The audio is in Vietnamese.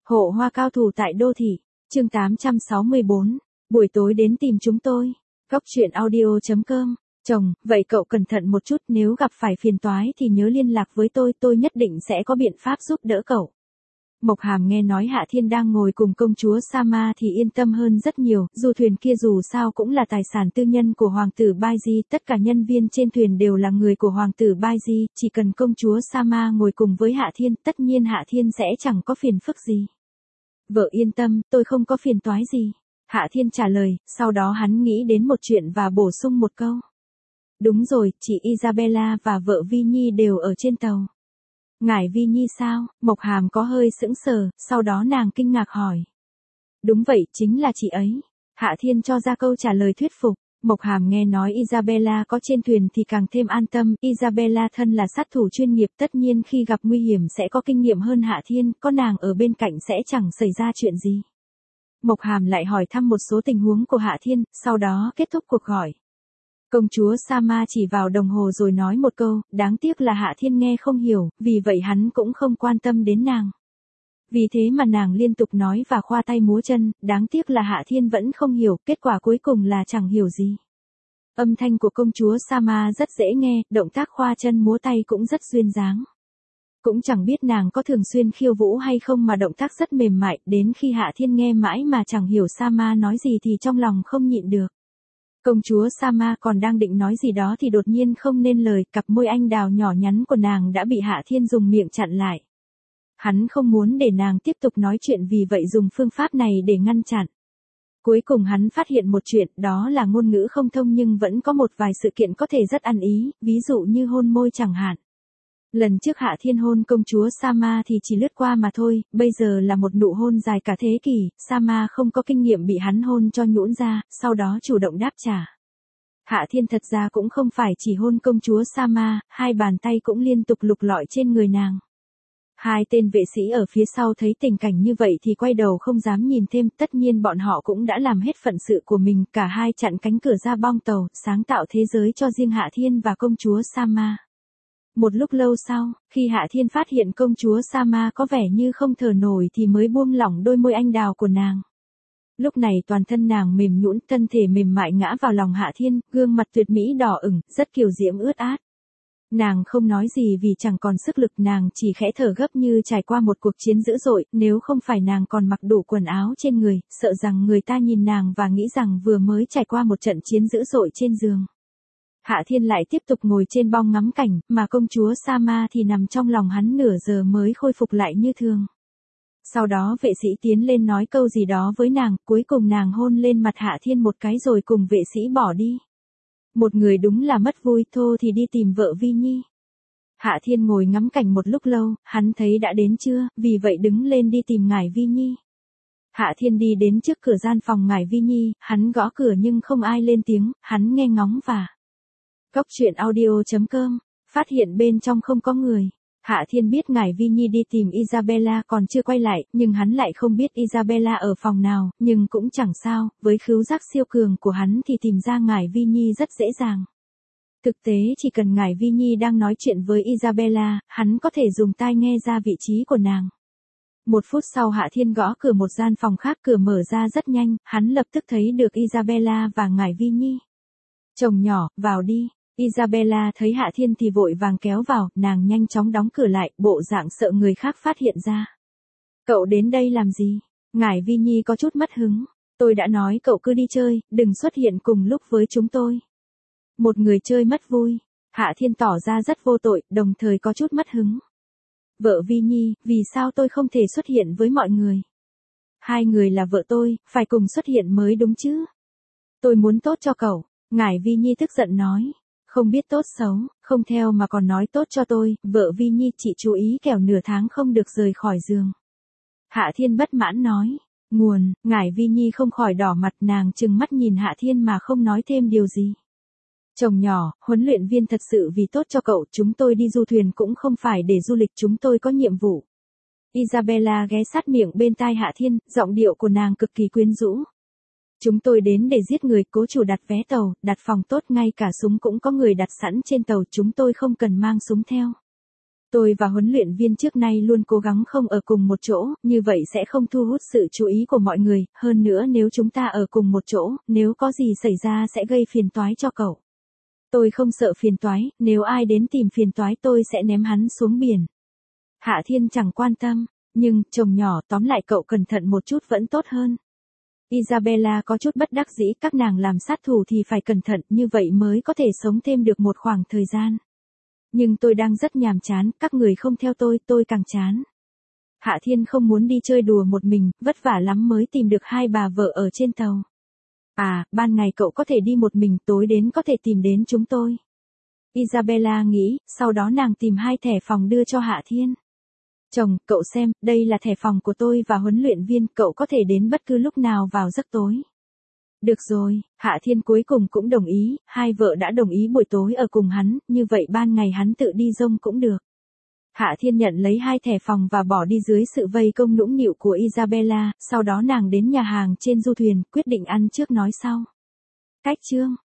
Hộ hoa cao thủ tại đô thị, chương 864, buổi tối đến tìm chúng tôi. Góc chuyện audio.com. Chồng, vậy cậu cẩn thận một chút, nếu gặp phải phiền toái thì nhớ liên lạc với tôi nhất định sẽ có biện pháp giúp đỡ cậu. Mộc Hàm nghe nói Hạ Thiên đang ngồi cùng công chúa Sama thì yên tâm hơn rất nhiều, du thuyền kia dù sao cũng là tài sản tư nhân của hoàng tử Baiji, tất cả nhân viên trên thuyền đều là người của hoàng tử Baiji, chỉ cần công chúa Sama ngồi cùng với Hạ Thiên, tất nhiên Hạ Thiên sẽ chẳng có phiền phức gì. Vợ yên tâm, tôi không có phiền toái gì. Hạ Thiên trả lời, sau đó hắn nghĩ đến một chuyện và bổ sung một câu. Đúng rồi, chị Isabella và vợ Vi Nhi đều ở trên tàu. Ngài Vi Nhi sao? Mộc Hàm có hơi sững sờ, sau đó nàng kinh ngạc hỏi. Đúng vậy, chính là chị ấy. Hạ Thiên cho ra câu trả lời thuyết phục. Mộc Hàm nghe nói Isabella có trên thuyền thì càng thêm an tâm, Isabella thân là sát thủ chuyên nghiệp, tất nhiên khi gặp nguy hiểm sẽ có kinh nghiệm hơn Hạ Thiên, có nàng ở bên cạnh sẽ chẳng xảy ra chuyện gì. Mộc Hàm lại hỏi thăm một số tình huống của Hạ Thiên, sau đó kết thúc cuộc gọi. Công chúa Sama chỉ vào đồng hồ rồi nói một câu, đáng tiếc là Hạ Thiên nghe không hiểu, vì vậy hắn cũng không quan tâm đến nàng. Vì thế mà nàng liên tục nói và khoa tay múa chân, đáng tiếc là Hạ Thiên vẫn không hiểu, kết quả cuối cùng là chẳng hiểu gì. Âm thanh của công chúa Sama rất dễ nghe, động tác khoa chân múa tay cũng rất duyên dáng. Cũng chẳng biết nàng có thường xuyên khiêu vũ hay không mà động tác rất mềm mại, đến khi Hạ Thiên nghe mãi mà chẳng hiểu Sama nói gì thì trong lòng không nhịn được. Công chúa Sama còn đang định nói gì đó thì đột nhiên không nên lời, cặp môi anh đào nhỏ nhắn của nàng đã bị Hạ Thiên dùng miệng chặn lại. Hắn không muốn để nàng tiếp tục nói chuyện vì vậy dùng phương pháp này để ngăn chặn. Cuối cùng hắn phát hiện một chuyện, đó là ngôn ngữ không thông nhưng vẫn có một vài sự kiện có thể rất ăn ý, ví dụ như hôn môi chẳng hạn. Lần trước Hạ Thiên hôn công chúa Sama thì chỉ lướt qua mà thôi, bây giờ là một nụ hôn dài cả thế kỷ, Sama không có kinh nghiệm bị hắn hôn cho nhũn ra, sau đó chủ động đáp trả. Hạ Thiên thật ra cũng không phải chỉ hôn công chúa Sama, hai bàn tay cũng liên tục lục lọi trên người nàng. Hai tên vệ sĩ ở phía sau thấy tình cảnh như vậy thì quay đầu không dám nhìn thêm, tất nhiên bọn họ cũng đã làm hết phận sự của mình, cả hai chặn cánh cửa ra bong tàu, sáng tạo thế giới cho riêng Hạ Thiên và công chúa Sama. Một lúc lâu sau, khi Hạ Thiên phát hiện công chúa Sama có vẻ như không thở nổi thì mới buông lỏng đôi môi anh đào của nàng. Lúc này toàn thân nàng mềm nhũn, thân thể mềm mại ngã vào lòng Hạ Thiên, gương mặt tuyệt mỹ đỏ ửng, rất kiều diễm ướt át. Nàng không nói gì vì chẳng còn sức lực, nàng chỉ khẽ thở gấp như trải qua một cuộc chiến dữ dội, nếu không phải nàng còn mặc đủ quần áo trên người, sợ rằng người ta nhìn nàng và nghĩ rằng vừa mới trải qua một trận chiến dữ dội trên giường. Hạ Thiên lại tiếp tục ngồi trên bong ngắm cảnh, mà công chúa Sama thì nằm trong lòng hắn nửa giờ mới khôi phục lại như thường. Sau đó vệ sĩ tiến lên nói câu gì đó với nàng, cuối cùng nàng hôn lên mặt Hạ Thiên một cái rồi cùng vệ sĩ bỏ đi. Một người đúng là mất vui, thôi thì đi tìm vợ Vi Nhi. Hạ Thiên ngồi ngắm cảnh một lúc lâu, hắn thấy đã đến trưa, vì vậy đứng lên đi tìm ngài Vi Nhi. Hạ Thiên đi đến trước cửa gian phòng ngài Vi Nhi, hắn gõ cửa nhưng không ai lên tiếng, hắn nghe ngóng và Góc chuyện audio.com, phát hiện bên trong không có người. Hạ Thiên biết ngài Vi Nhi đi tìm Isabella còn chưa quay lại, nhưng hắn lại không biết Isabella ở phòng nào, nhưng cũng chẳng sao, với khứu giác siêu cường của hắn thì tìm ra ngài Vi Nhi rất dễ dàng. Thực tế chỉ cần ngài Vi Nhi đang nói chuyện với Isabella, hắn có thể dùng tai nghe ra vị trí của nàng. Một phút sau Hạ Thiên gõ cửa một gian phòng khác, cửa mở ra rất nhanh, hắn lập tức thấy được Isabella và ngài Vi Nhi. Chồng nhỏ, vào đi. Isabella thấy Hạ Thiên thì vội vàng kéo vào, nàng nhanh chóng đóng cửa lại, bộ dạng sợ người khác phát hiện ra. Cậu đến đây làm gì? Ngài Vi Nhi có chút mất hứng. Tôi đã nói cậu cứ đi chơi, đừng xuất hiện cùng lúc với chúng tôi. Một người chơi mất vui. Hạ Thiên tỏ ra rất vô tội, đồng thời có chút mất hứng. Vợ Vi Nhi, vì sao tôi không thể xuất hiện với mọi người? Hai người là vợ tôi, phải cùng xuất hiện mới đúng chứ? Tôi muốn tốt cho cậu. Ngài Vi Nhi tức giận nói. Không biết tốt xấu, không theo mà còn nói tốt cho tôi, vợ Vi Nhi chị chú ý kẻo nửa tháng không được rời khỏi giường. Hạ Thiên bất mãn nói, ngài Vi Nhi không khỏi đỏ mặt, nàng trừng mắt nhìn Hạ Thiên mà không nói thêm điều gì. Chồng nhỏ, huấn luyện viên thật sự vì tốt cho cậu, chúng tôi đi du thuyền cũng không phải để du lịch, chúng tôi có nhiệm vụ. Isabella ghé sát miệng bên tai Hạ Thiên, giọng điệu của nàng cực kỳ quyến rũ. Chúng tôi đến để giết người, cố chủ đặt vé tàu, đặt phòng tốt, ngay cả súng cũng có người đặt sẵn trên tàu, chúng tôi không cần mang súng theo. Tôi và huấn luyện viên trước nay luôn cố gắng không ở cùng một chỗ, như vậy sẽ không thu hút sự chú ý của mọi người, hơn nữa nếu chúng ta ở cùng một chỗ, nếu có gì xảy ra sẽ gây phiền toái cho cậu. Tôi không sợ phiền toái, nếu ai đến tìm phiền toái tôi sẽ ném hắn xuống biển. Hạ Thiên chẳng quan tâm, nhưng, chồng nhỏ, tóm lại cậu cẩn thận một chút vẫn tốt hơn. Isabella có chút bất đắc dĩ, các nàng làm sát thủ thì phải cẩn thận, như vậy mới có thể sống thêm được một khoảng thời gian. Nhưng tôi đang rất nhàm chán, các người không theo tôi càng chán. Hạ Thiên không muốn đi chơi đùa một mình, vất vả lắm mới tìm được hai bà vợ ở trên tàu. À, ban ngày cậu có thể đi một mình, tối đến có thể tìm đến chúng tôi. Isabella nghĩ, sau đó nàng tìm hai thẻ phòng đưa cho Hạ Thiên. Chồng, cậu xem, đây là thẻ phòng của tôi và huấn luyện viên, cậu có thể đến bất cứ lúc nào vào giấc tối. Được rồi, Hạ Thiên cuối cùng cũng đồng ý, hai vợ đã đồng ý buổi tối ở cùng hắn, như vậy ban ngày hắn tự đi rông cũng được. Hạ Thiên nhận lấy hai thẻ phòng và bỏ đi dưới sự vây công nũng nịu của Isabella, sau đó nàng đến nhà hàng trên du thuyền, quyết định ăn trước nói sau. Cách chương